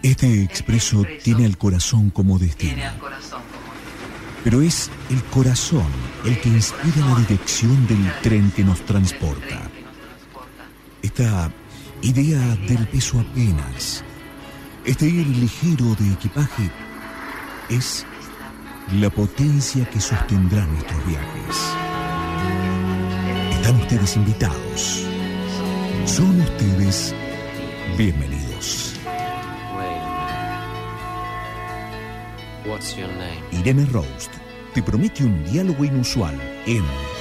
Este expreso tiene al corazón como destino. Pero es el corazón el que inspira la dirección del tren que nos transporta. Esta idea del peso apenas, este ir ligero de equipaje, es la potencia que sostendrá nuestros viajes. Están ustedes invitados. Son ustedes bienvenidos. What's your name? Irene Rost te promete un diálogo inusual en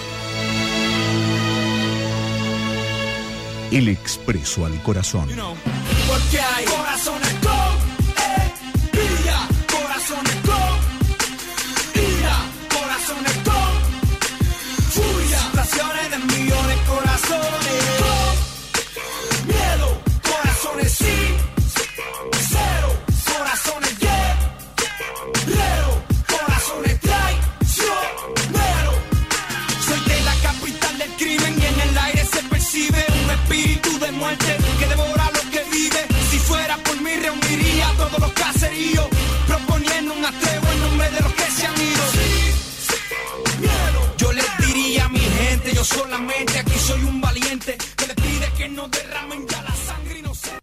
El Expreso al Corazón. Porque hay corazones con envidia, corazones con ira, corazones con furia, situaciones de millones de corazones con miedo, corazones sin cero, corazones guerrero, corazones traicionero. Soy de la capital del crimen y en el aire se percibe un espíritu de muerte que devora lo que vive. Si fuera por mí reuniría a todos los caseríos, proponiendo un atrevo en nombre de los que se han ido. Miedo. Yo les diría a mi gente, yo solamente aquí soy un valiente que les pide que no derramen ya la sangre inocente.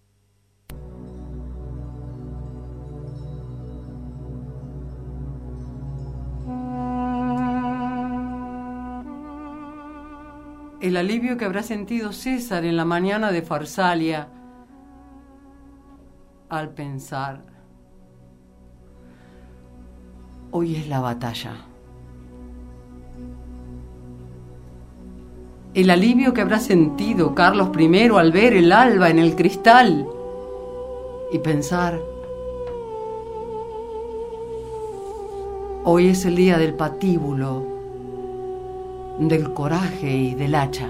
El alivio que habrá sentido César en la mañana de Farsalia al pensar: hoy es la batalla. El alivio que habrá sentido Carlos I al ver el alba en el cristal y pensar: hoy es el día del patíbulo, del coraje y del hacha.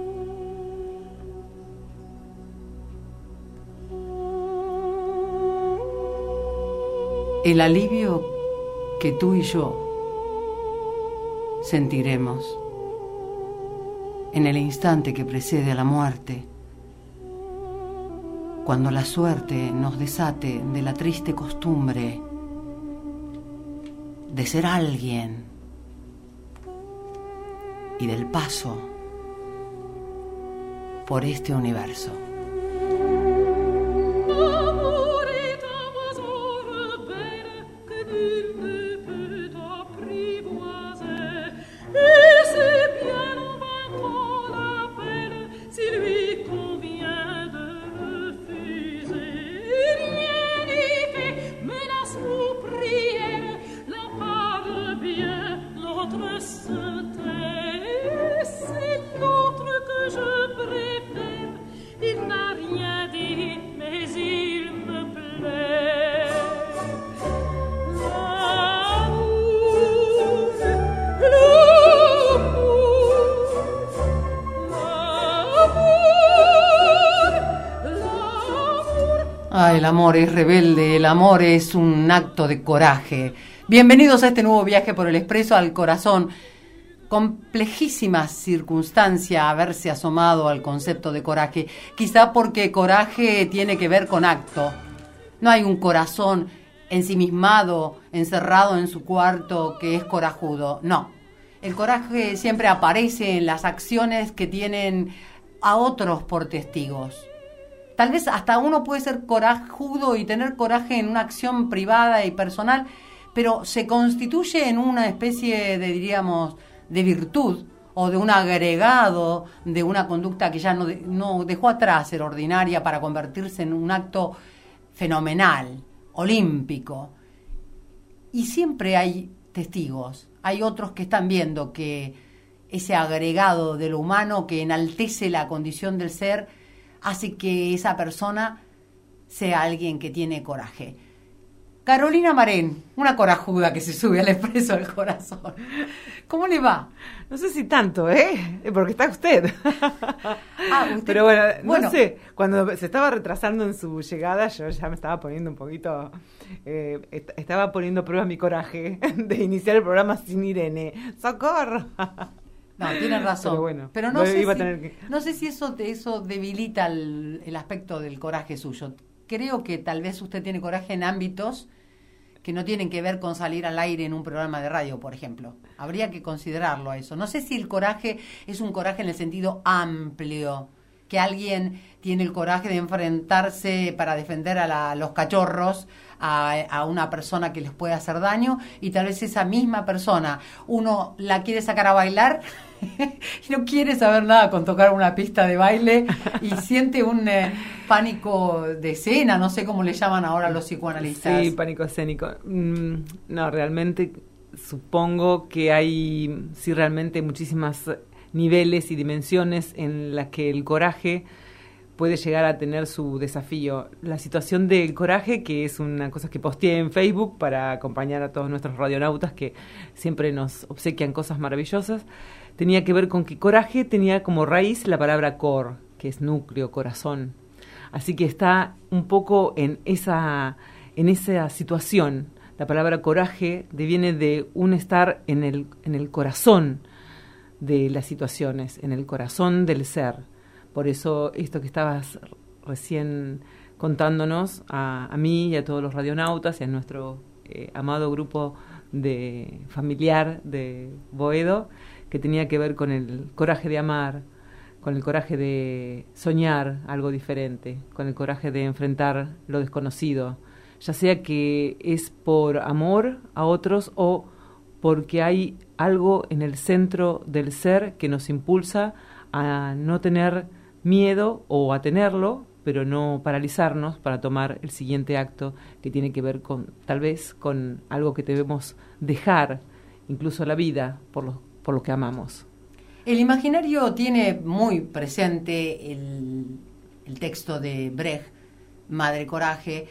El alivio que tú y yo sentiremos en el instante que precede a la muerte, cuando la suerte nos desate de la triste costumbre de ser alguien y del paso por este universo. El amor es rebelde, el amor es un acto de coraje. Bienvenidos a este nuevo viaje por el Expreso al Corazón. Complejísima circunstancia haberse asomado al concepto de coraje, quizá porque coraje tiene que ver con acto. No hay un corazón ensimismado, encerrado en su cuarto, que es corajudo. No, el coraje siempre aparece en las acciones que tienen a otros por testigos. Tal vez hasta uno puede ser corajudo y tener coraje en una acción privada y personal, pero se constituye en una especie de, diríamos, de virtud o de un agregado de una conducta que ya no dejó atrás ser ordinaria para convertirse en un acto fenomenal, olímpico. Y siempre hay testigos, hay otros que están viendo que ese agregado de lo humano que enaltece la condición del ser hace que esa persona sea alguien que tiene coraje. Carolina Marén, una corajuda que se sube al Expreso al Corazón. ¿Cómo le va? No sé si tanto, porque está usted. ¿Usted? Pero bueno, no sé, cuando se estaba retrasando en su llegada, yo ya me estaba poniendo un poquito, estaba poniendo a prueba mi coraje de iniciar el programa sin Irene. ¡Socorro! No, tiene razón. Pero bueno, no sé si eso debilita el aspecto del coraje suyo. creo que tal vez usted tiene coraje en ámbitos que no tienen que ver con salir al aire en un programa de radio, por ejemplo. Habría que considerarlo a eso. No sé si el coraje es un coraje en el sentido amplio, que alguien tiene el coraje de enfrentarse para defender a los cachorros, a una persona que les puede hacer daño, y tal vez esa misma persona, uno la quiere sacar a bailar y no quiere saber nada con tocar una pista de baile y siente un pánico de escena, no sé cómo le llaman ahora los psicoanalistas. Sí, pánico escénico. No, realmente supongo que hay, sí, realmente muchísimas niveles y dimensiones en las que el coraje puede llegar a tener su desafío. La situación del coraje, que es una cosa que posteé en Facebook para acompañar a todos nuestros radionautas que siempre nos obsequian cosas maravillosas, tenía que ver con que coraje tenía como raíz la palabra cor, que es núcleo, corazón. Así que está un poco en esa situación. La palabra coraje deviene de un estar en el corazón de las situaciones, en el corazón del ser. Por eso esto que estabas recién contándonos a mí y a todos los radionautas y a nuestro amado grupo de familiar de Boedo, que tenía que ver con el coraje de amar, con el coraje de soñar algo diferente, con el coraje de enfrentar lo desconocido, ya sea que es por amor a otros o porque hay algo en el centro del ser que nos impulsa a no tener miedo o a tenerlo, pero no paralizarnos para tomar el siguiente acto que tiene que ver con, tal vez, con algo que debemos dejar, incluso la vida, por lo que amamos. El imaginario tiene muy presente el texto de Brecht, Madre Coraje,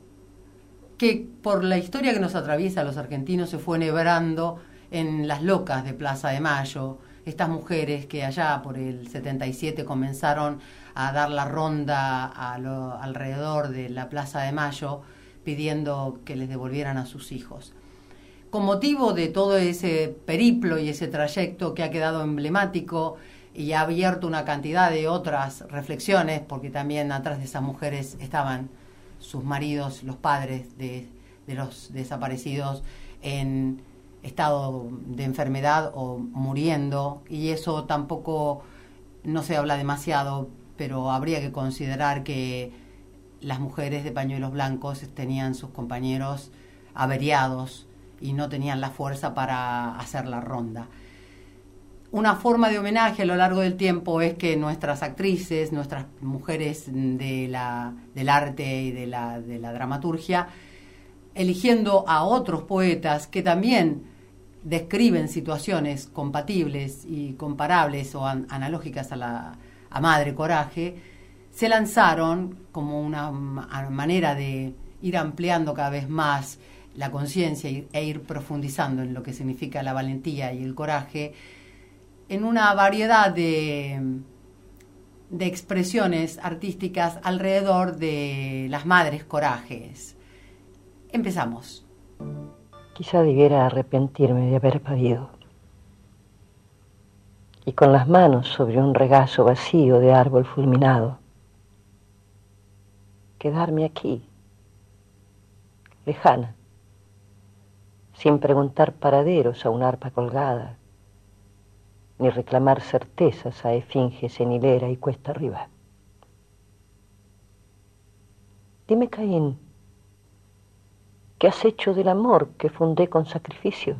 que por la historia que nos atraviesa a los argentinos se fue enhebrando en las locas de Plaza de Mayo, estas mujeres que allá por el 77 comenzaron a dar la ronda alrededor de la Plaza de Mayo pidiendo que les devolvieran a sus hijos. Con motivo de todo ese periplo y ese trayecto que ha quedado emblemático y ha abierto una cantidad de otras reflexiones, porque también atrás de esas mujeres estaban sus maridos, los padres de los desaparecidos en estado de enfermedad o muriendo, y eso tampoco no se habla demasiado, pero habría que considerar que las mujeres de pañuelos blancos tenían sus compañeros averiados y no tenían la fuerza para hacer la ronda. Una forma de homenaje a lo largo del tiempo es que nuestras actrices, nuestras mujeres del arte y de la dramaturgia, eligiendo a otros poetas que también describen situaciones compatibles y comparables o analógicas a Madre Coraje, se lanzaron como una manera de ir ampliando cada vez más la conciencia e ir profundizando en lo que significa la valentía y el coraje, en una variedad de expresiones artísticas alrededor de las madres corajes. Empezamos. Quizá debiera arrepentirme de haber parido. Y con las manos sobre un regazo vacío de árbol fulminado, quedarme aquí, lejana, sin preguntar paraderos a un arpa colgada, ni reclamar certezas a esfinges en hilera y cuesta arriba. Dime, Caín, ¿qué has hecho del amor que fundé con sacrificio?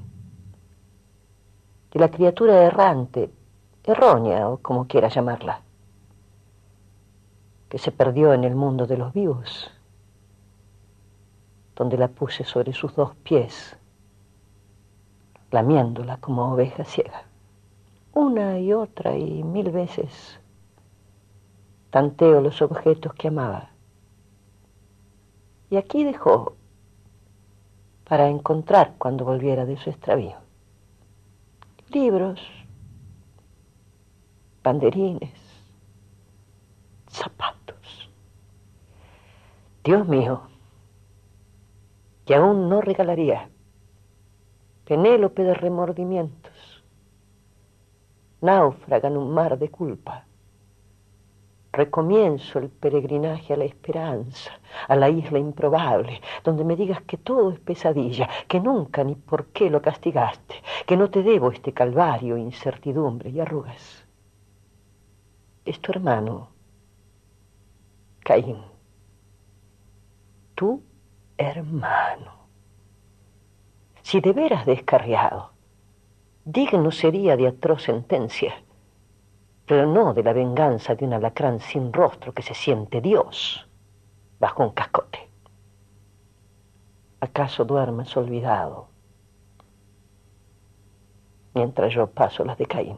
De la criatura errante, errónea o como quieras llamarla, que se perdió en el mundo de los vivos, donde la puse sobre sus dos pies, lamiéndola como oveja ciega. Una y otra y mil veces tanteo los objetos que amaba. Y aquí dejó para encontrar cuando volviera de su extravío. Libros, banderines, zapatos. Dios mío, que aún no regalaría. Penélope de remordimientos, náufraga en un mar de culpa. recomienzo el peregrinaje a la esperanza, a la isla improbable, donde me digas que todo es pesadilla, que nunca ni por qué lo castigaste, que no te debo este calvario, incertidumbre y arrugas. Es tu hermano, Caín, tu hermano. Si de veras descarriado, digno sería de atroz sentencia, pero no de la venganza de un alacrán sin rostro que se siente Dios bajo un cascote. ¿Acaso duermes olvidado mientras yo paso las de Caín?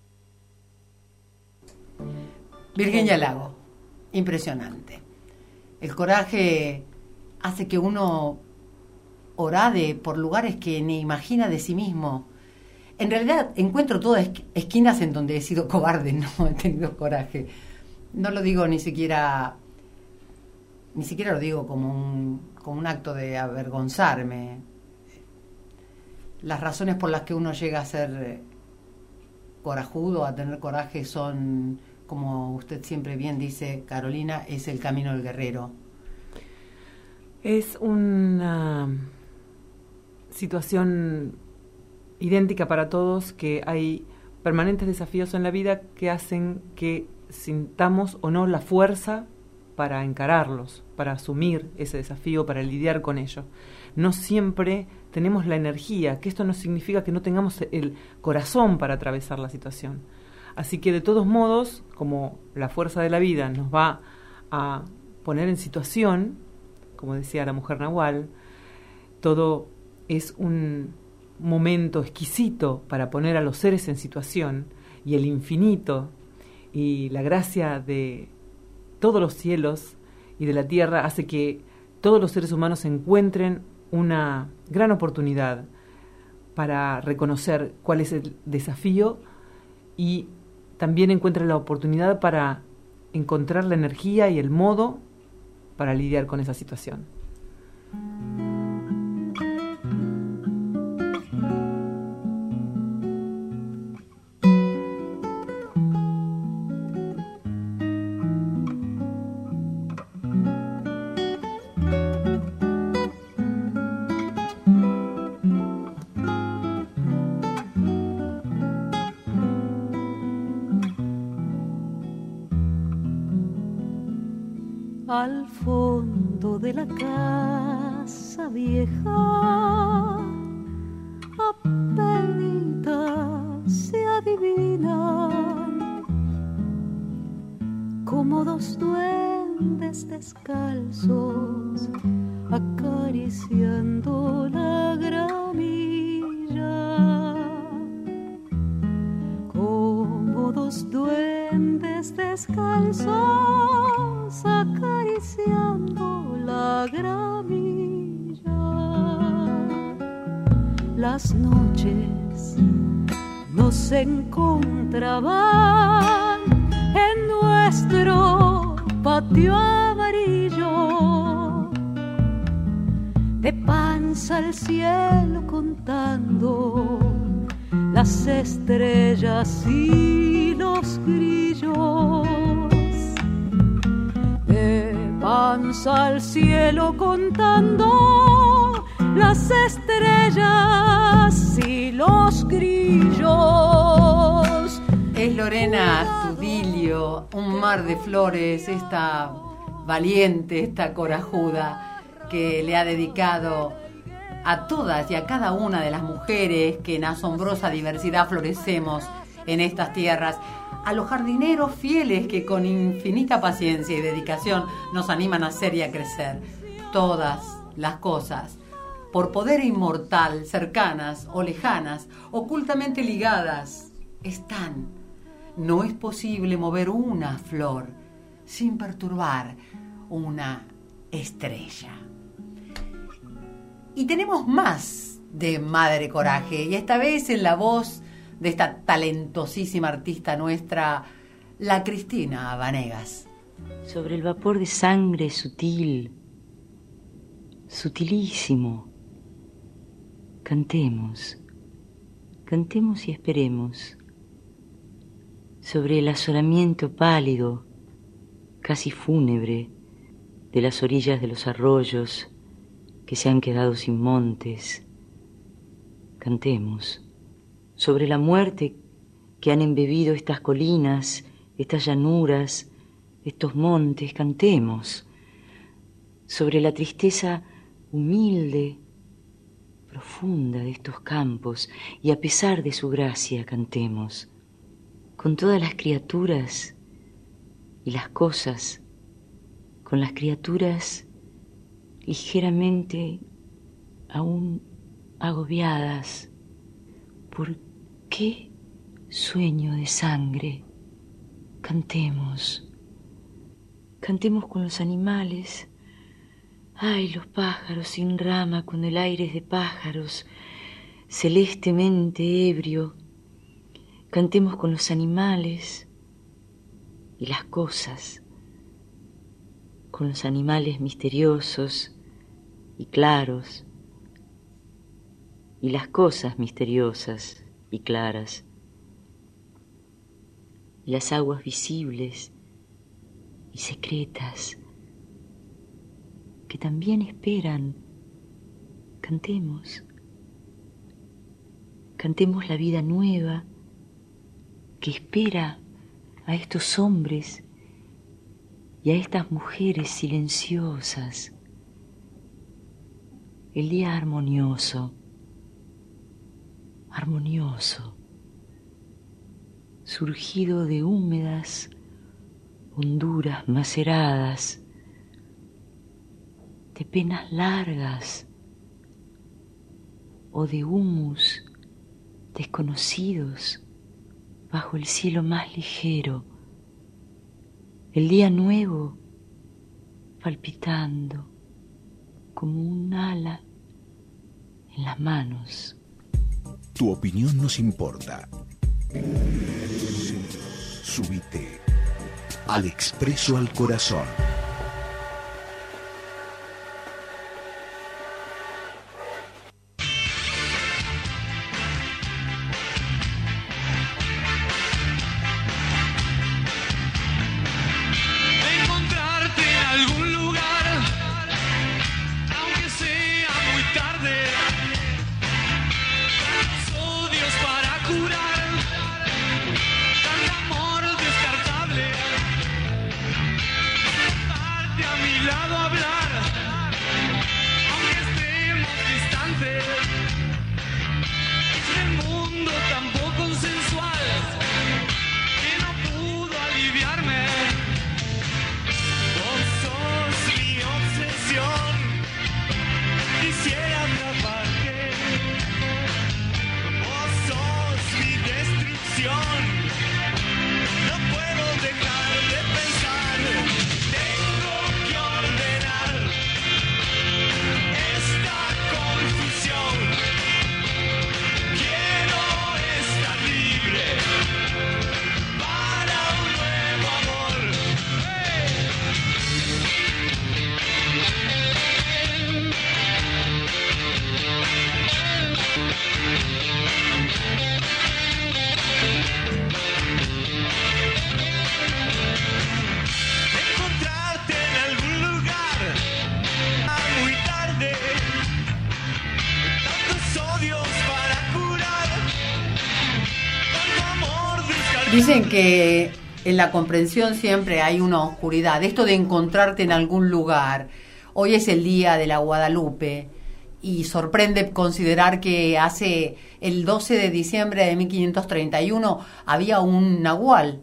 Virginia Lago, impresionante. El coraje hace que uno orade por lugares que ni imagina de sí mismo. En realidad encuentro todas esquinas en donde he sido cobarde, no he tenido coraje. No lo digo ni siquiera lo digo como un acto de avergonzarme. Las razones por las que uno llega a ser corajudo, a tener coraje, son, como usted siempre bien dice, Carolina, es el camino del guerrero. Es una situación idéntica para todos, que hay permanentes desafíos en la vida que hacen que sintamos o no la fuerza para encararlos, para asumir ese desafío, para lidiar con ello. No siempre tenemos la energía, que esto no significa que no tengamos el corazón para atravesar la situación. Así que de todos modos, como la fuerza de la vida nos va a poner en situación, como decía la mujer Nahual, todo es un momento exquisito para poner a los seres en situación, y el infinito y la gracia de todos los cielos y de la tierra hace que todos los seres humanos encuentren una gran oportunidad para reconocer cuál es el desafío, y también encuentren la oportunidad para encontrar la energía y el modo para lidiar con esa situación. Al fondo de la casa vieja, apenitas se adivinan como dos duendes descalzos acariciando la gramilla, como dos duendes descalzos acariciando la gramilla. Las noches nos encontraban en nuestro patio amarillo, de panza al cielo contando las estrellas y los grillos. De panza al cielo contando las estrellas y los grillos. Es Lorena Astudillo, un mar de flores, esta valiente, esta corajuda, que le ha dedicado a todas y a cada una de las mujeres que en asombrosa diversidad florecemos en estas tierras, a los jardineros fieles que con infinita paciencia y dedicación nos animan a ser y a crecer. Todas las cosas, por poder inmortal, cercanas o lejanas, ocultamente ligadas, están. No es posible mover una flor sin perturbar una estrella. Y tenemos más de Madre Coraje, y esta vez en la voz de esta talentosísima artista nuestra, la Cristina Vanegas. Sobre el vapor de sangre sutil, sutilísimo, cantemos, cantemos y esperemos. Sobre el asolamiento pálido casi fúnebre, de las orillas de los arroyos que se han quedado sin montes. Cantemos sobre la muerte que han embebido estas colinas, estas llanuras, estos montes. Cantemos sobre la tristeza humilde, profunda de estos campos, y a pesar de su gracia cantemos con todas las criaturas y las cosas, con las criaturas ligeramente aún agobiadas. ¿Por qué sueño de sangre? Cantemos, cantemos con los animales. Ay, los pájaros sin rama, cuando el aire es de pájaros, celestemente ebrio. Cantemos con los animales y las cosas, con los animales misteriosos y claros, y las cosas misteriosas y claras, y las aguas visibles y secretas que también esperan. Cantemos, cantemos la vida nueva que espera a estos hombres y a estas mujeres silenciosas. El día armonioso, armonioso, surgido de húmedas honduras maceradas, de penas largas o de humus desconocidos bajo el cielo más ligero. El día nuevo palpitando como un ala en las manos. Tu opinión nos importa. Subite al Expreso al Corazón. Dicen que en la comprensión siempre hay una oscuridad. Esto de encontrarte en algún lugar. Hoy es el día de la Guadalupe y sorprende considerar que hace el 12 de diciembre de 1531 había un nahual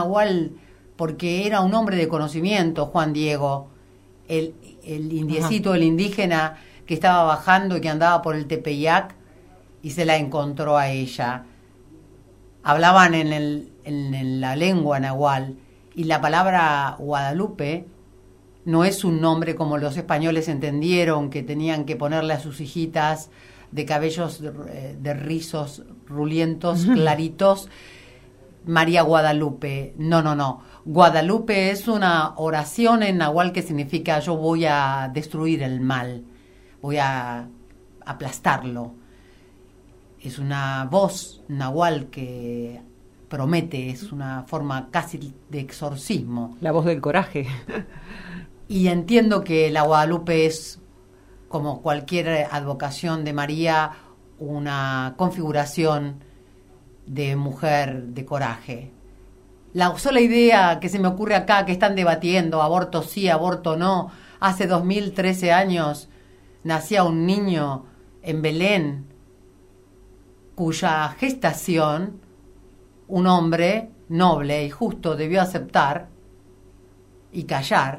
porque era un hombre de conocimiento, Juan Diego, el indiecito, el indígena que estaba bajando y que andaba por el Tepeyac y se la encontró a ella. Hablaban en la lengua nahual y la palabra Guadalupe no es un nombre como los españoles entendieron, que tenían que ponerle a sus hijitas de cabellos de rizos rulientos, claritos, María Guadalupe. No. Guadalupe es una oración en nahual que significa yo voy a destruir el mal, voy a aplastarlo. Es una voz nahual que promete, es una forma casi de exorcismo. La voz del coraje. Y entiendo que la Guadalupe es, como cualquier advocación de María, una configuración de mujer de coraje. La sola idea que se me ocurre acá, que están debatiendo, aborto sí, aborto no, hace 2013 años nacía un niño en Belén, cuya gestación un hombre noble y justo debió aceptar y callar,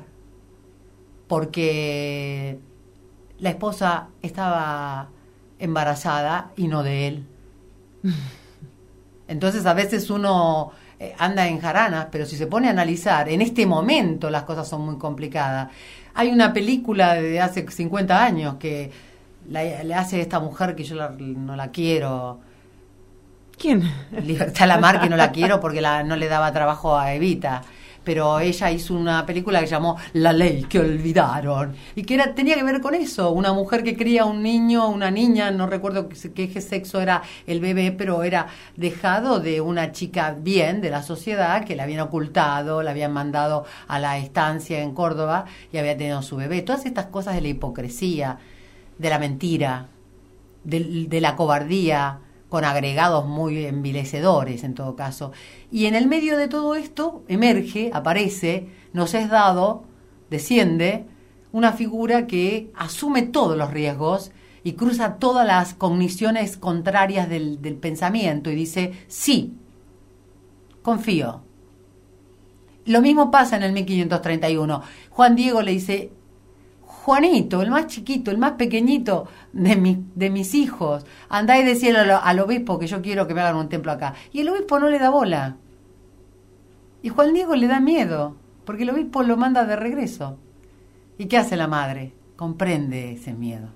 porque la esposa estaba embarazada y no de él. Entonces a veces uno anda en jaranas, pero si se pone a analizar, en este momento las cosas son muy complicadas. Hay una película de hace 50 años que le hace esta mujer que yo no la quiero. ¿Quién? Libertad Lamarque, que no la quiero porque no le daba trabajo a Evita. Pero ella hizo una película que llamó La ley que olvidaron, y que tenía que ver con eso, una mujer que cría un niño, una niña, no recuerdo qué sexo era el bebé, pero era dejado de una chica bien de la sociedad, que la habían ocultado, la habían mandado a la estancia en Córdoba y había tenido su bebé. Todas estas cosas de la hipocresía, de la mentira, de la cobardía, con agregados muy envilecedores en todo caso. Y en el medio de todo esto emerge, aparece, nos es dado, desciende, una figura que asume todos los riesgos y cruza todas las cogniciones contrarias del pensamiento y dice, sí, confío. Lo mismo pasa en el 1531. Juan Diego le dice, Juanito, el más chiquito, el más pequeñito de mis hijos, andá y decíle al obispo que yo quiero que me hagan un templo acá. Y el obispo no le da bola. Y Juan Diego le da miedo, porque el obispo lo manda de regreso. ¿Y qué hace la madre? Comprende ese miedo.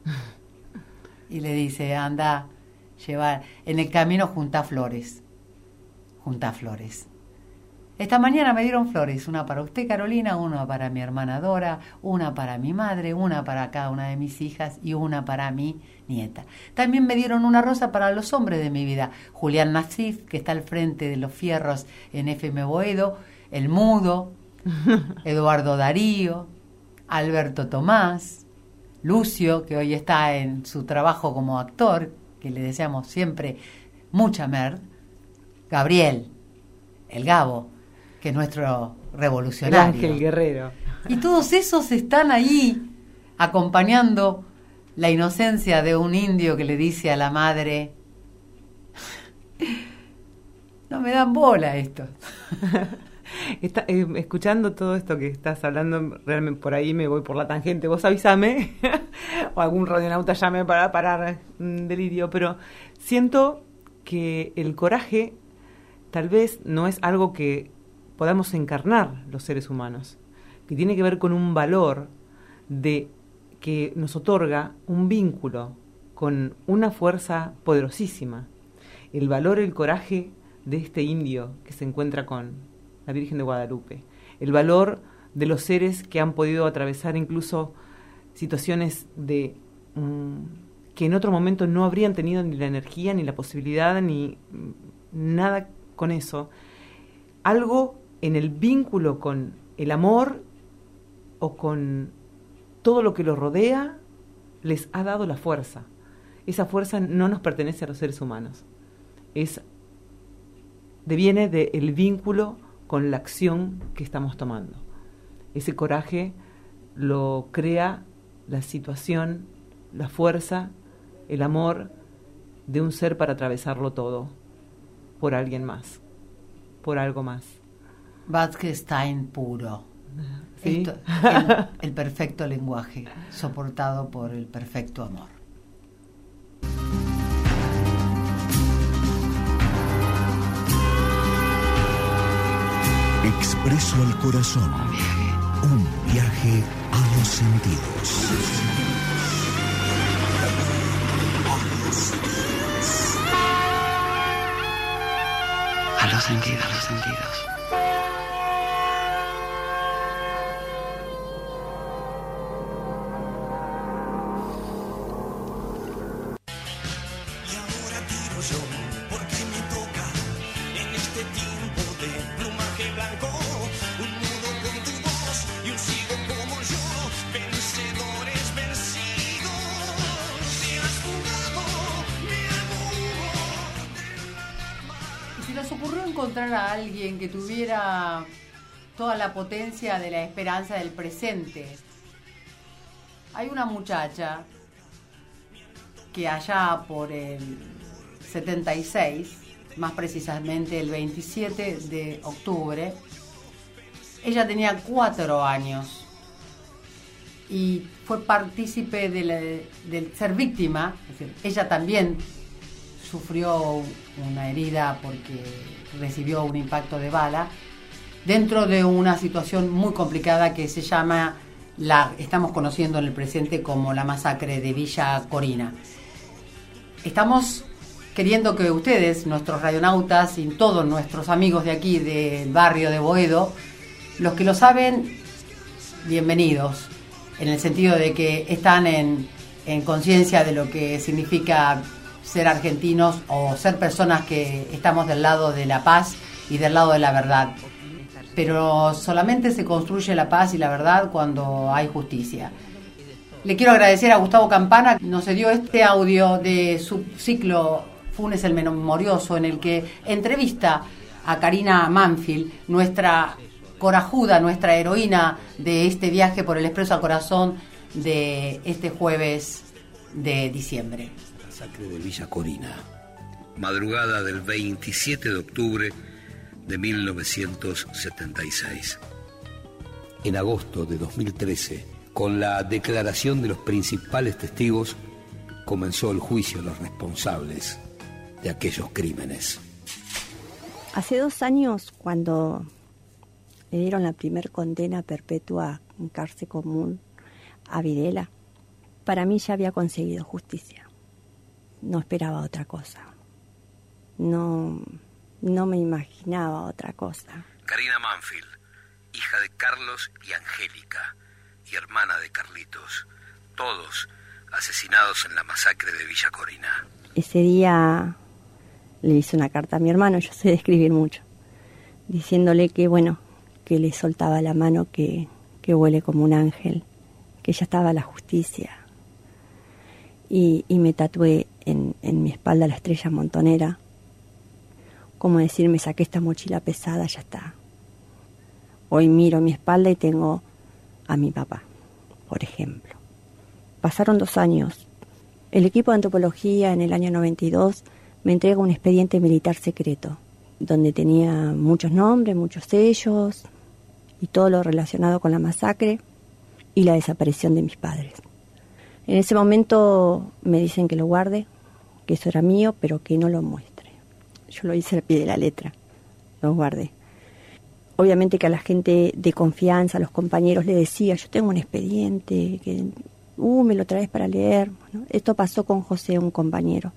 Y le dice, anda, llevar, en el camino junta flores. Junta flores. Esta mañana me dieron flores, una para usted, Carolina, una para mi hermana Dora, una para mi madre, una para cada una de mis hijas y una para mi nieta. También me dieron una rosa para los hombres de mi vida. Julián Nassif, que está al frente de los fierros en FM Boedo, El Mudo, Eduardo Darío, Alberto Tomás, Lucio, que hoy está en su trabajo como actor, que le deseamos siempre mucha mer, Gabriel, el Gabo, que es nuestro revolucionario. El Ángel Guerrero. Y todos esos están ahí acompañando la inocencia de un indio que le dice a la madre, no me dan bola esto. Escuchando todo esto que estás hablando, realmente por ahí me voy por la tangente, vos avísame, o algún radionauta llame para parar un delirio, pero siento que el coraje tal vez no es algo que podamos encarnar los seres humanos, que tiene que ver con un valor que nos otorga un vínculo con una fuerza poderosísima. El valor, el coraje de este indio que se encuentra con la Virgen de Guadalupe. El valor de los seres que han podido atravesar incluso situaciones que en otro momento no habrían tenido ni la energía, ni la posibilidad, ni nada con eso. Algo en el vínculo con el amor o con todo lo que los rodea les ha dado la fuerza. Esa fuerza no nos pertenece a los seres humanos. Deviene del vínculo con la acción que estamos tomando. Ese coraje lo crea la situación, la fuerza, el amor de un ser para atravesarlo todo por alguien más, por algo más. Wittgenstein puro. ¿Sí? El perfecto lenguaje, soportado por el perfecto amor. Expreso al corazón. Un viaje a los sentidos. A los sentidos, a los sentidos. Y ahora tiro yo, porque me toca en este encontrar a alguien que tuviera toda la potencia de la esperanza del presente. Hay una muchacha que allá por el 76, más precisamente el 27 de octubre, ella tenía 4 años y fue partícipe del ser víctima. Es decir, ella también sufrió una herida porque recibió un impacto de bala dentro de una situación muy complicada que se llama, estamos conociendo en el presente como la masacre de Villa Corina. Estamos queriendo que ustedes, nuestros radionautas y todos nuestros amigos de aquí del barrio de Boedo, los que lo saben, bienvenidos, en el sentido de que están en conciencia de lo que significa ser argentinos o ser personas que estamos del lado de la paz y del lado de la verdad. Pero solamente se construye la paz y la verdad cuando hay justicia. Le quiero agradecer a Gustavo Campana, nos dio este audio de su ciclo Funes el Memorioso, en el que entrevista a Karina Manfield, nuestra corajuda, nuestra heroína de este viaje por el Expreso al Corazón de este jueves de diciembre. Masacre de Villa Corina, madrugada del 27 de octubre de 1976. En agosto de 2013, con la declaración de los principales testigos, comenzó el juicio a los responsables de aquellos crímenes. Hace 2 años, cuando le dieron la primer condena perpetua en cárcel común a Videla, para mí ya había conseguido justicia. No esperaba otra cosa. No me imaginaba otra cosa. Karina Manfield, hija de Carlos y Angélica, y hermana de Carlitos, todos asesinados en la masacre de Villa Corina. Ese día le hice una carta a mi hermano, yo sé de escribir mucho, diciéndole que bueno, que le soltaba la mano, que huele como un ángel, que ya estaba la justicia. Y me tatué en mi espalda la estrella montonera, como decir, me saqué esta mochila pesada, ya está. Hoy miro mi espalda y tengo a mi papá, por ejemplo. Pasaron 2 años. El equipo de antropología en el año 92 me entrega un expediente militar secreto, donde tenía muchos nombres, muchos sellos y todo lo relacionado con la masacre y la desaparición de mis padres. En ese momento me dicen que lo guarde, que eso era mío, pero que no lo muestre. Yo lo hice al pie de la letra, lo guardé. Obviamente que a la gente de confianza, a los compañeros, le decía, yo tengo un expediente, que me lo traes para leer. Bueno, esto pasó con José, un compañero,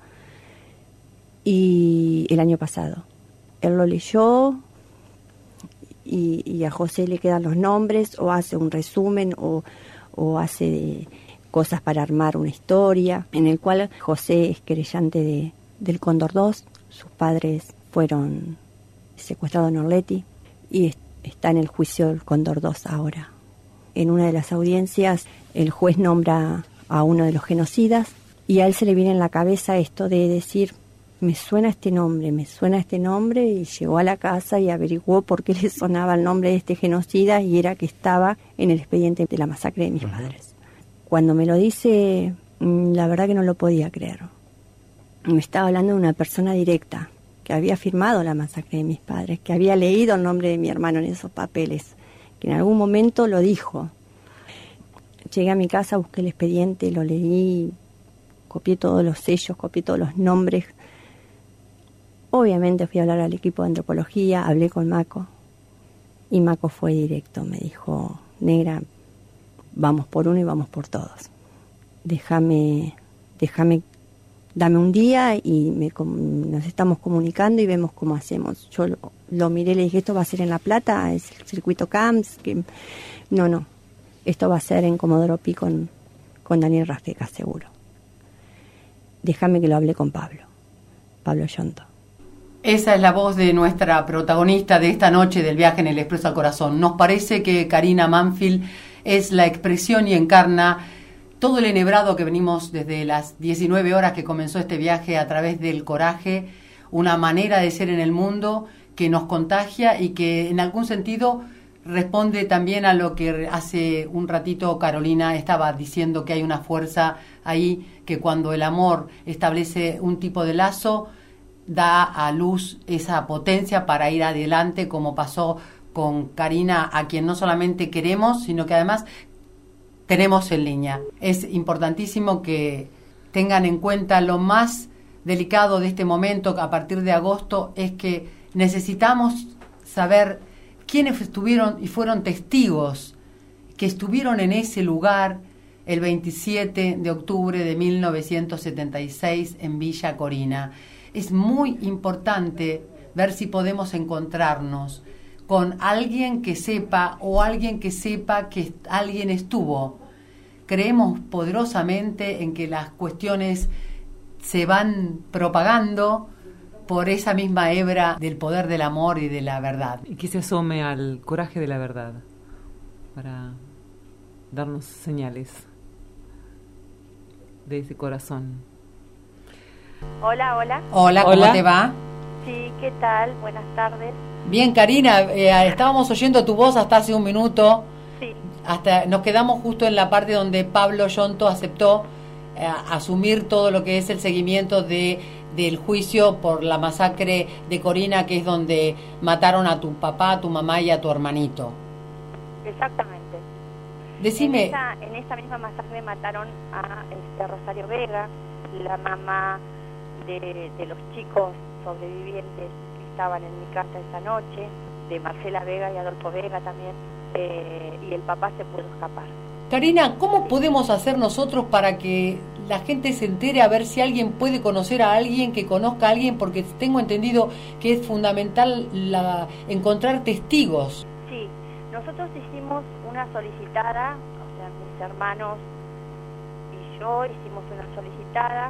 y el año pasado. Él lo leyó y a José le quedan los nombres, o hace un resumen, o hace cosas para armar una historia, en el cual José es querellante del Cóndor 2. Sus padres fueron secuestrados en Orleti y está en el juicio del Cóndor 2 ahora. En una de las audiencias el juez nombra a uno de los genocidas y a él se le viene en la cabeza esto de decir, me suena este nombre, y llegó a la casa y averiguó por qué le sonaba el nombre de este genocida y era que estaba en el expediente de la masacre de mis padres. Cuando me lo dice, la verdad que no lo podía creer. Me estaba hablando de una persona directa, que había firmado la masacre de mis padres, que había leído el nombre de mi hermano en esos papeles, que en algún momento lo dijo. Llegué a mi casa, busqué el expediente, lo leí, copié todos los sellos, copié todos los nombres. Obviamente fui a hablar al equipo de antropología, hablé con Maco, y Maco fue directo, me dijo, negra, vamos por uno y vamos por todos. Dame un día y nos estamos comunicando y vemos cómo hacemos. Yo lo miré, le dije, ¿esto va a ser en La Plata? ¿Es el circuito CAMS? No, esto va a ser en Comodoro Pi con Daniel Rafeca, seguro. Déjame que lo hable con Pablo Yonto. Esa es la voz de nuestra protagonista de esta noche del viaje en el Expreso al Corazón. Nos parece que Karina Manfield es la expresión y encarna todo el enhebrado que venimos desde las 19 horas que comenzó este viaje a través del coraje, una manera de ser en el mundo que nos contagia y que en algún sentido responde también a lo que hace un ratito Carolina estaba diciendo, que hay una fuerza ahí que cuando el amor establece un tipo de lazo da a luz esa potencia para ir adelante, como pasó con Karina, a quien no solamente queremos, sino que además tenemos en línea. Es importantísimo que tengan en cuenta lo más delicado de este momento, a partir de agosto, es que necesitamos saber quiénes estuvieron y fueron testigos que estuvieron en ese lugar el 27 de octubre de 1976 en Villa Corina. Es muy importante ver si podemos encontrarnos con alguien que sepa o alguien que sepa que alguien estuvo. Creemos poderosamente en que las cuestiones se van propagando por esa misma hebra del poder del amor y de la verdad. Y que se asome al coraje de la verdad para darnos señales de ese corazón. Hola, hola. Hola, ¿cómo te va? Sí, ¿qué tal? Buenas tardes. Bien, Karina, estábamos oyendo tu voz hasta hace un minuto. Sí. Hasta nos quedamos justo en la parte donde Pablo Yonto aceptó asumir todo lo que es el seguimiento del juicio por la masacre de Corina, que es donde mataron a tu papá, a tu mamá y a tu hermanito. Exactamente. Decime. En esa misma masacre mataron a Rosario Vega, la mamá de los chicos sobrevivientes que estaban en mi casa esa noche, de Marcela Vega y Adolfo Vega también, y el papá se pudo escapar. Karina, ¿cómo podemos hacer nosotros para que la gente se entere, a ver si alguien puede conocer a alguien que conozca a alguien? Porque tengo entendido que es fundamental encontrar testigos. Sí, nosotros hicimos una solicitada, o sea, mis hermanos y yo hicimos una solicitada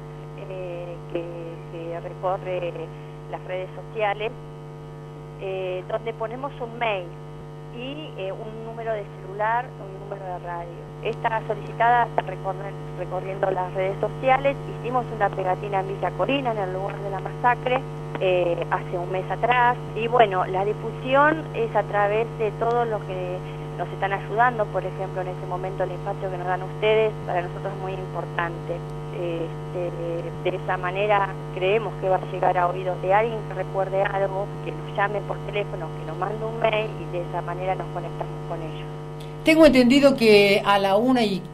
que recorre las redes sociales, donde ponemos un mail y un número de celular, un número de radio. Esta solicitada está recorriendo las redes sociales. Hicimos una pegatina en Villa Corina, en el lugar de la masacre, hace un mes atrás. Y bueno, la difusión es a través de todo lo que nos están ayudando. Por ejemplo, en ese momento el espacio que nos dan ustedes, para nosotros es muy importante. De esa manera creemos que va a llegar a oídos de alguien que recuerde algo, que nos llame por teléfono, que nos mande un mail, y de esa manera nos conectamos con ellos. Tengo entendido que a la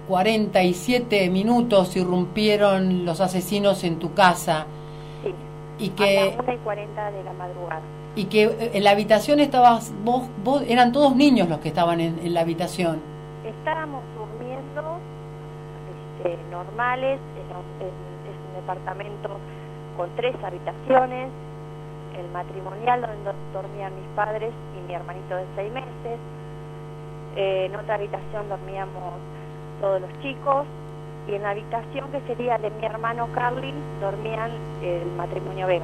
1:47 irrumpieron los asesinos en tu casa. Sí, y que, a la 1:40 de la madrugada. Y que en la habitación estabas vos eran todos niños los que estaban en la habitación. Estábamos durmiendo normales, es un departamento con 3 habitaciones, el matrimonial donde dormían mis padres y mi hermanito de 6 meses. En otra habitación dormíamos todos los chicos, y en la habitación que sería de mi hermano Carly dormían el matrimonio Vega.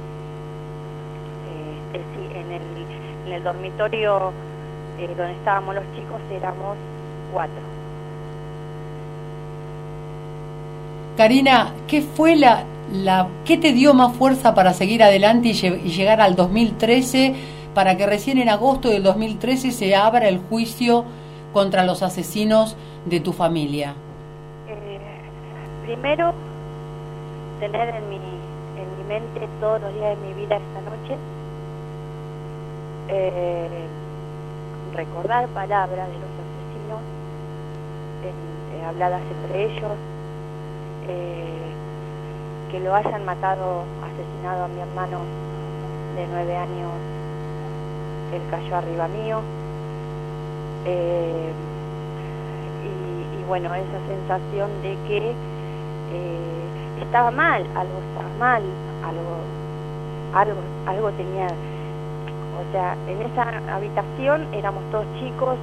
En el dormitorio donde estábamos los chicos éramos 4. Karina, ¿qué fue qué te dio más fuerza para seguir adelante y llegar al 2013, para que recién en agosto del 2013 se abra el juicio contra los asesinos de tu familia? Primero, tener en mi mente todos los días de mi vida esta noche, recordar palabras de los asesinos, habladas entre ellos, que lo hayan asesinado a mi hermano de 9 años, él cayó arriba mío, y bueno, esa sensación de que estaba mal, algo estaba mal, algo tenía, o sea, en esa habitación éramos todos chicos,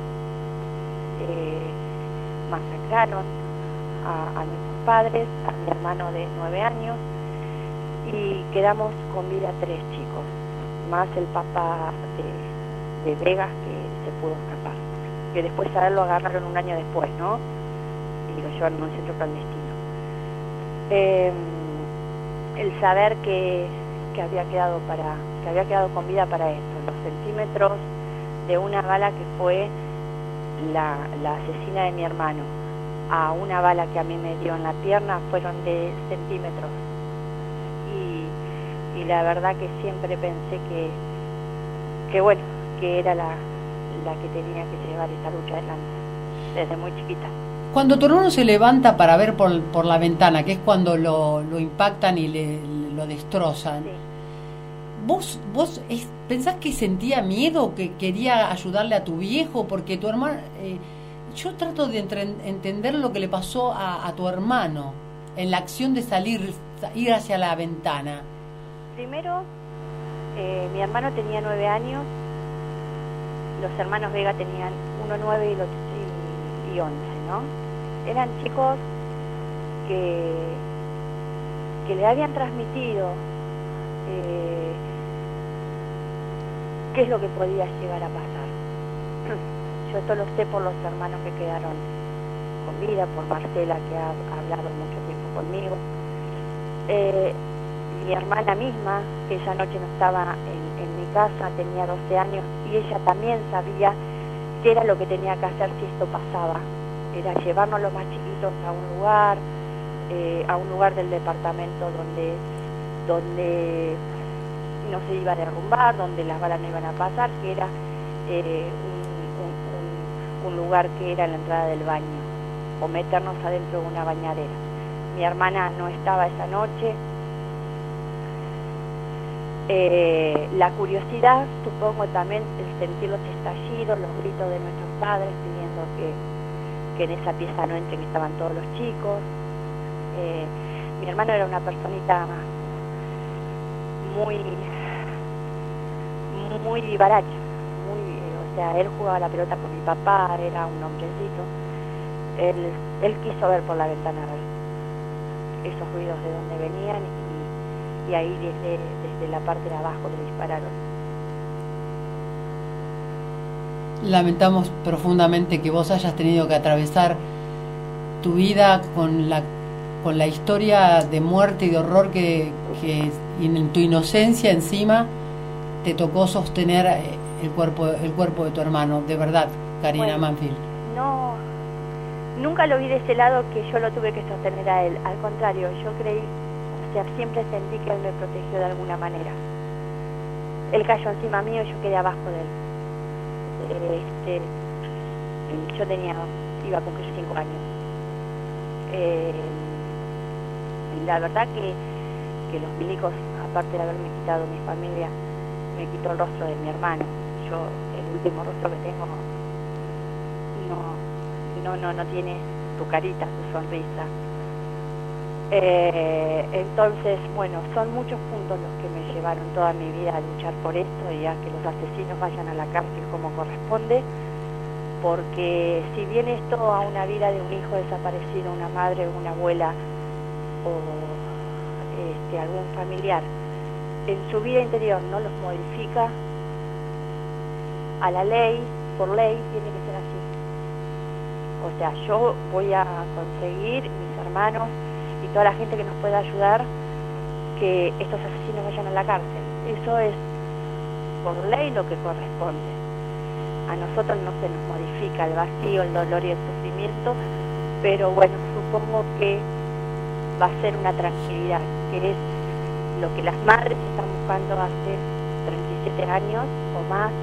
masacraron a nuestros padres, a mi hermano de 9 años, y quedamos con vida 3 chicos, más el papá de Vegas, que se pudo escapar, que después a él lo agarraron un año después, ¿no? Y lo llevaron a un centro clandestino. El saber que había quedado para que había quedado con vida para esto. Los centímetros de una bala que fue la asesina de mi hermano a una bala que a mí me dio en la pierna fueron de centímetros. Y la verdad que siempre pensé que bueno, que era la que tenía que llevar esta lucha adelante, desde muy chiquita. Cuando tu hermano se levanta para ver por la ventana, que es cuando lo impactan y lo destrozan, sí. ¿Vos pensás que sentía miedo, que quería ayudarle a tu viejo? Porque tu hermano... yo trato de entender lo que le pasó a tu hermano en la acción de ir hacia la ventana. Primero, mi hermano tenía 9 años, los hermanos Vega tenían 1, 9 y 11, ¿no? Eran chicos que le habían transmitido qué es lo que podía llegar a pasar. Yo esto lo sé por los hermanos que quedaron con vida, por Marcela, que ha hablado mucho tiempo conmigo. Mi hermana misma, que esa noche no estaba en mi casa, tenía 12 años, y ella también sabía qué era lo que tenía que hacer si esto pasaba. Era llevarnos los más chiquitos a un lugar del departamento donde no se iba a derrumbar, donde las balas no iban a pasar, que era un lugar que era la entrada del baño, o meternos adentro de una bañadera. Mi hermana no estaba esa noche. La curiosidad, supongo también el sentir los estallidos, los gritos de nuestros padres pidiendo que en esa pieza no entren, que estaban todos los chicos. Mi hermano era una personita muy vivaracha, o sea, él jugaba la pelota con mi papá, era un hombrecito. Él quiso ver por la ventana esos ruidos de donde venían y ahí desde la parte de abajo le dispararon. Lamentamos profundamente que vos hayas tenido que atravesar tu vida con la historia de muerte y de horror que en tu inocencia encima te tocó sostener el cuerpo de tu hermano. De verdad, Karina Manfield. No, nunca lo vi de ese lado que yo lo tuve que sostener a él. Al contrario, yo creí, o sea, siempre sentí que él me protegió de alguna manera. Él cayó encima mío y yo quedé abajo de él. Yo iba a cumplir 5 años. La verdad que los milicos, aparte de haberme quitado mi familia, me quitó el rostro de mi hermano. Yo, el último rostro que tengo, no tiene tu carita, tu sonrisa. Entonces, bueno, son muchos puntos los que me llevaron toda mi vida a luchar por esto y a que los asesinos vayan a la cárcel como corresponde, porque si bien esto a una vida de un hijo desaparecido, una madre, una abuela o algún familiar, en su vida interior no los modifica, a la ley, por ley, tiene que ser así. O sea, yo voy a conseguir, mis hermanos y toda la gente que nos pueda ayudar, que estos asesinos vayan a la cárcel. Eso es por ley lo que corresponde. A nosotros no se nos modifica el vacío, el dolor y el sufrimiento, pero bueno, supongo que va a ser una tranquilidad, que es lo que las madres están buscando hace 37 años o más,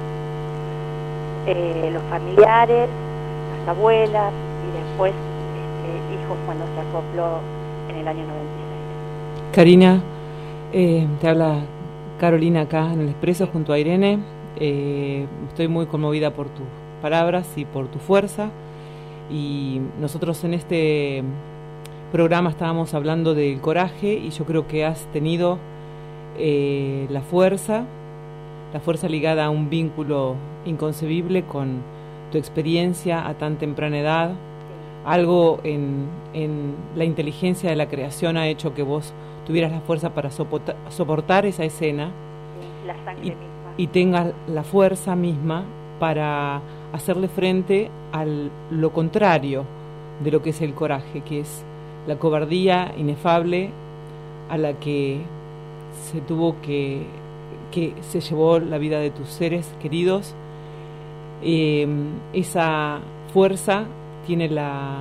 los familiares, las abuelas y después hijos cuando se acopló en el año 96. Karina, te habla Carolina acá en El Expreso junto a Irene. Estoy muy conmovida por tus palabras y por tu fuerza, y nosotros en este programa estábamos hablando del coraje, y yo creo que has tenido la fuerza ligada a un vínculo inconcebible con tu experiencia a tan temprana edad. Algo en la inteligencia de la creación ha hecho que vos tuvieras la fuerza para soportar esa escena, la sangre misma, y tengas la fuerza misma para hacerle frente a lo contrario de lo que es el coraje, que es la cobardía inefable a la que se tuvo que que se llevó la vida de tus seres queridos. Esa fuerza tiene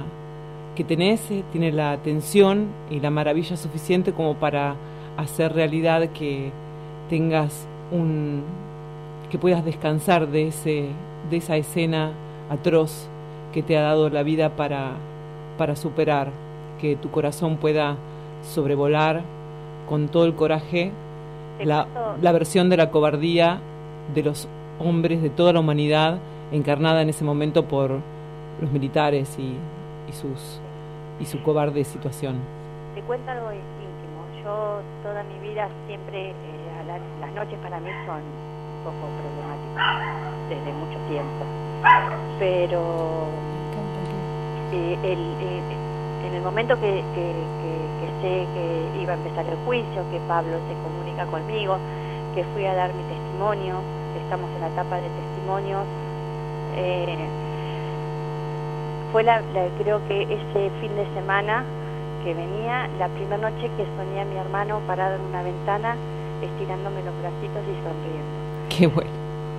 tiene la atención y la maravilla suficiente como para hacer realidad que tengas que puedas descansar de esa escena atroz que te ha dado la vida para superar, que tu corazón pueda sobrevolar con todo el coraje la versión de la cobardía de los hombres, de toda la humanidad, encarnada en ese momento por los militares y su cobarde situación. Te cuento algo íntimo. Yo toda mi vida siempre, las noches para mí son un poco problemáticas, desde mucho tiempo. Pero en el momento que sé que iba a empezar el juicio, que Pablo se comunica conmigo, que fui a dar mi testimonio, estamos en la etapa de testimonios, fue creo que ese fin de semana que venía, la primera noche que soñé a mi hermano parado en una ventana, estirándome los bracitos y sonriendo. Qué bueno.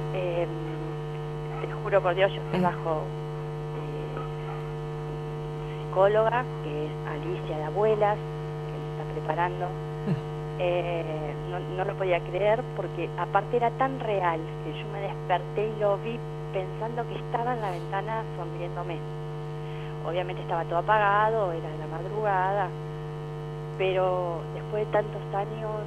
Te juro por Dios, yo estoy bajo psicóloga, que es Alicia de Abuelas, que me está preparando. No lo podía creer, porque aparte era tan real que yo me desperté y lo vi pensando que estaba en la ventana sonriéndome. Obviamente estaba todo apagado, era la madrugada, pero después de tantos años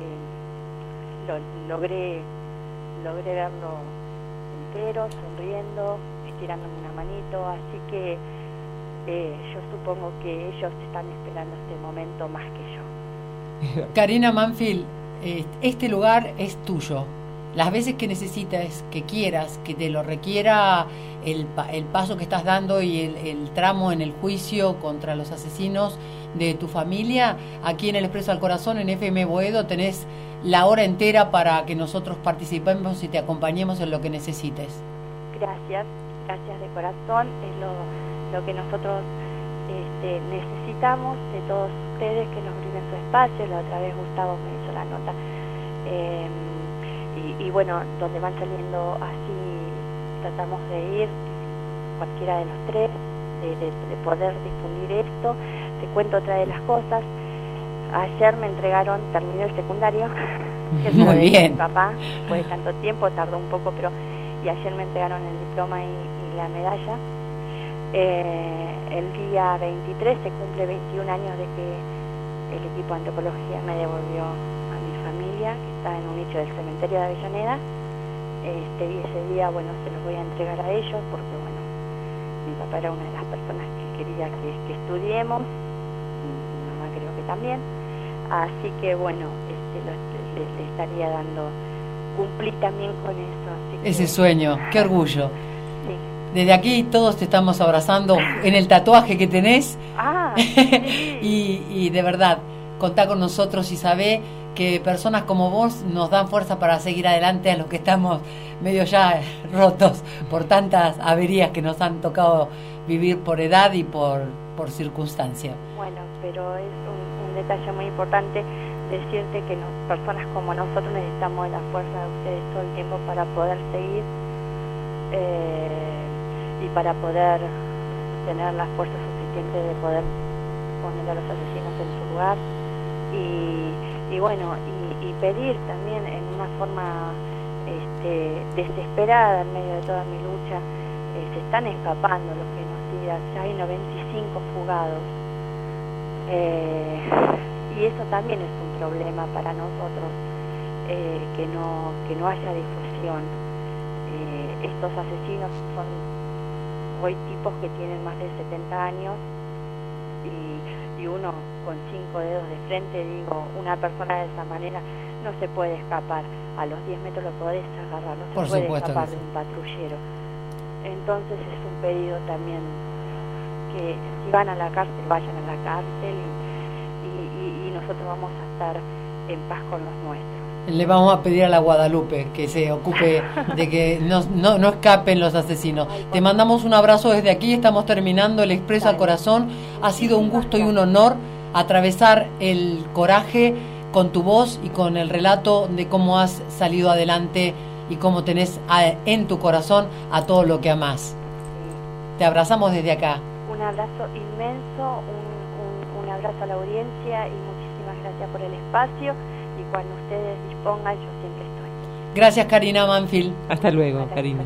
logré verlo entero, sonriendo, estirándome una manito, así que yo supongo que ellos están esperando este momento más que yo. Karina Manfield, este lugar es tuyo. Las veces que necesites, que quieras, que te lo requiera el paso que estás dando y el tramo en el juicio contra los asesinos de tu familia, aquí en el Expreso al Corazón, en FM Boedo, tenés la hora entera para que nosotros participemos y te acompañemos en lo que necesites. Gracias de corazón, es lo que nosotros necesitamos de todos ustedes, que nos brinden su espacio. La otra vez Gustavo me hizo la nota, y bueno, donde van saliendo así, tratamos de ir cualquiera de los tres, de poder difundir esto. Te cuento otra de las cosas. Ayer me entregaron, terminé el secundario, muy bien. Mi papá, después de tanto tiempo, tardó un poco, y ayer me entregaron el diploma y la medalla. El día 23 se cumple 21 años de que el equipo de antropología me devolvió a mi familia, que está en un nicho del cementerio de Avellaneda, y ese día, bueno, se los voy a entregar a ellos, porque bueno, mi papá era una de las personas que quería que estudiemos, mi mamá creo que también, así que bueno, le estaría dando, cumplí también con eso. Así ese sueño, qué orgullo. Sí. Desde aquí todos te estamos abrazando en el tatuaje que tenés. Sí. y de verdad, contá con nosotros y sabé que personas como vos nos dan fuerza para seguir adelante a los que estamos medio ya rotos por tantas averías que nos han tocado vivir por edad y por circunstancia. Bueno, pero es un detalle muy importante decirte que personas como nosotros necesitamos de la fuerza de ustedes todo el tiempo para poder seguir y para poder tener la fuerza suficiente de poder poner a los asesinos en su lugar y bueno, y pedir también en una forma desesperada en medio de toda mi lucha. Se están escapando los genocidas, ya hay 95 fugados, y eso también es un problema para nosotros, que no haya difusión. Estos asesinos son hoy tipos que tienen más de 70 años y uno con 5 dedos de frente, digo, una persona de esa manera no se puede escapar. A los 10 metros lo podés agarrar, no se puede escapar de un patrullero. Entonces es un pedido también que si van a la cárcel, vayan a la cárcel y nosotros vamos a estar en paz con los nuestros. Le vamos a pedir a la Guadalupe que se ocupe de que no escapen los asesinos. Te mandamos un abrazo desde aquí, estamos terminando el Expreso al Corazón. Ha sido un gusto y un honor atravesar el coraje con tu voz y con el relato de cómo has salido adelante y cómo tenés en tu corazón a todo lo que amás. Te abrazamos desde acá. Un abrazo inmenso, un abrazo a la audiencia y muchísimas gracias por el espacio, y cuando ustedes dispongan yo siempre estoy. Gracias, Karina Manfield. Hasta luego, Karina.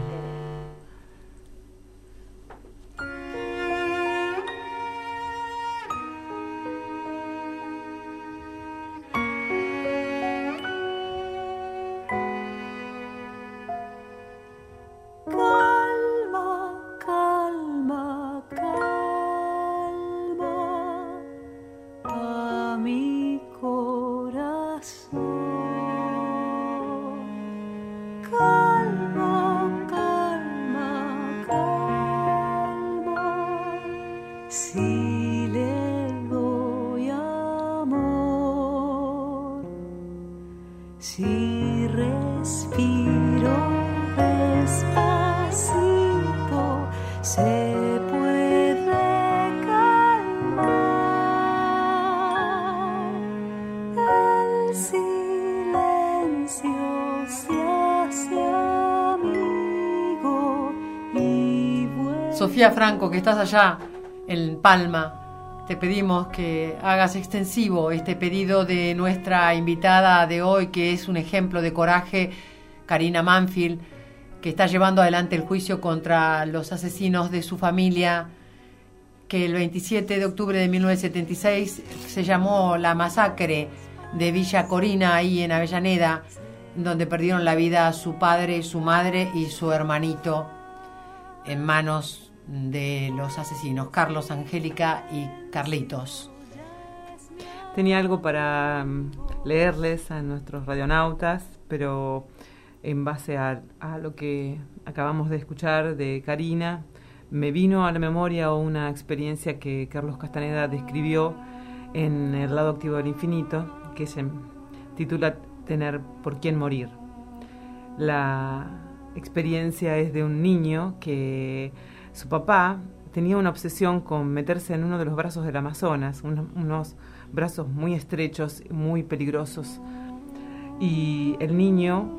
Sofía Franco, que estás allá en Palma, te pedimos que hagas extensivo este pedido de nuestra invitada de hoy, que es un ejemplo de coraje, Karina Manfield, que está llevando adelante el juicio contra los asesinos de su familia, que el 27 de octubre de 1976 se llamó la masacre de Villa Corina, ahí en Avellaneda, donde perdieron la vida su padre, su madre y su hermanito en manos de los asesinos, Carlos, Angélica y Carlitos. Tenía algo para leerles a nuestros radionautas, pero en base a lo que acabamos de escuchar de Karina, me vino a la memoria una experiencia que Carlos Castaneda describió en El lado activo del infinito, que se titula Tener por quién morir. La experiencia es de un niño que su papá tenía una obsesión con meterse en uno de los brazos del Amazonas, unos brazos muy estrechos, muy peligrosos. Y el niño,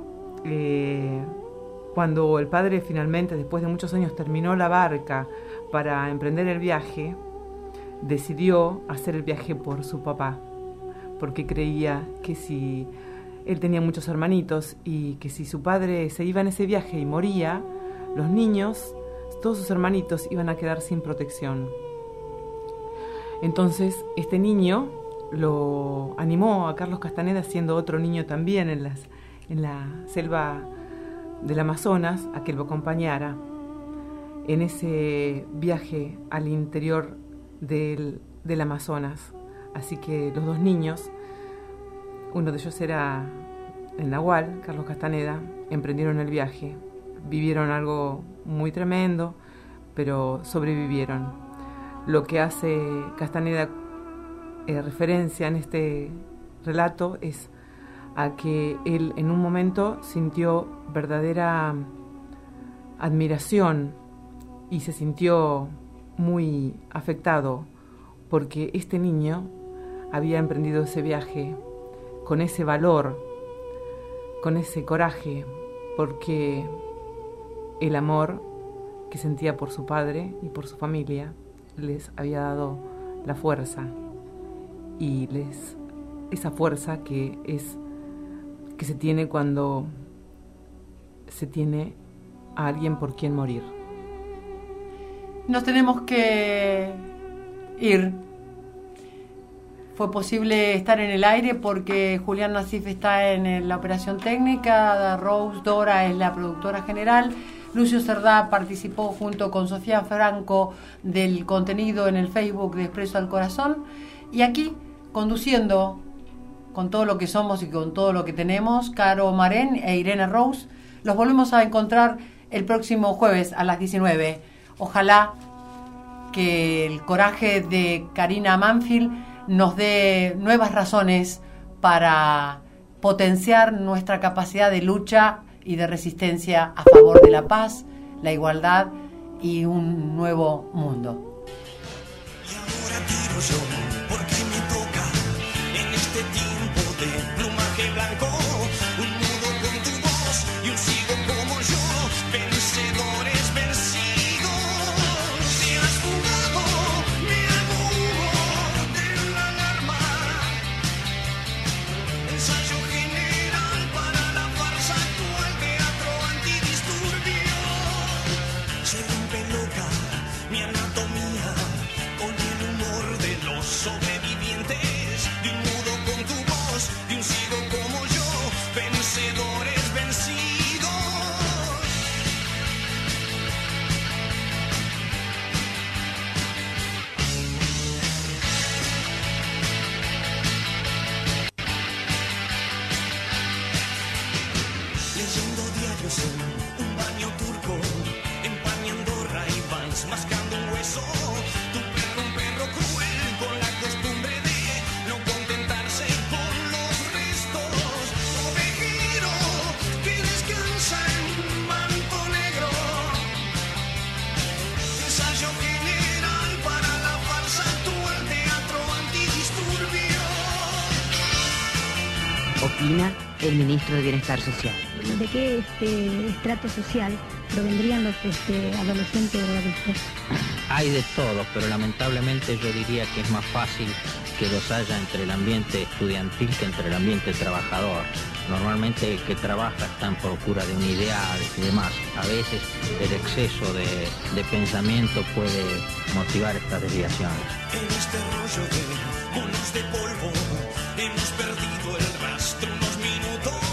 cuando el padre finalmente, después de muchos años, terminó la barca para emprender el viaje, decidió hacer el viaje por su papá, porque creía que si él tenía muchos hermanitos y que si su padre se iba en ese viaje y moría, los niños, todos sus hermanitos, iban a quedar sin protección. Entonces este niño lo animó a Carlos Castaneda, siendo otro niño también en la selva del Amazonas, a que lo acompañara en ese viaje al interior del Amazonas. Así que los dos niños, uno de ellos era el Nahual, Carlos Castaneda, emprendieron el viaje. Vivieron algo muy tremendo, pero sobrevivieron. Lo que hace Castaneda referencia en este relato es a que él en un momento sintió verdadera admiración y se sintió muy afectado porque este niño había emprendido ese viaje con ese valor, con ese coraje, porque el amor que sentía por su padre y por su familia les había dado la fuerza, y esa fuerza que se tiene cuando se tiene a alguien por quien morir. Nos tenemos que ir. Fue posible estar en el aire porque Julián Nasif está en la operación técnica, Rose Dora es la productora general, Lucio Cerdá participó junto con Sofía Franco del contenido en el Facebook de Expreso al Corazón, y aquí conduciendo con todo lo que somos y con todo lo que tenemos, Caro Marén e Irene Rose. Los volvemos a encontrar el próximo jueves a las 19. Ojalá que el coraje de Karina Manfield nos dé nuevas razones para potenciar nuestra capacidad de lucha y de resistencia a favor de la paz, la igualdad y un nuevo mundo. Y ahora tiro yo, porque me toca en este tiempo de sobrevivientes de un mudo con tu voz, de un ciego como yo, vencedores vencidos. Leyendo diarios en un baño turco, empañando Ray-Bans, mascando un hueso. Tu perro, un perro cruel, con la costumbre de no contentarse con los restos. Ovejero que descansa en un manto negro. Ensayo general para la farsa actual, teatro antidisturbio. Opina el ministro de Bienestar Social. ¿De qué estrato social provendrían los adolescentes drogadictos? Hay de todo, pero lamentablemente yo diría que es más fácil que los haya entre el ambiente estudiantil que entre el ambiente trabajador. Normalmente el que trabaja está en procura de un ideal y demás. A veces el exceso de pensamiento puede motivar estas desviaciones. En este rollo de monos de polvo hemos perdido el rastro unos minutos.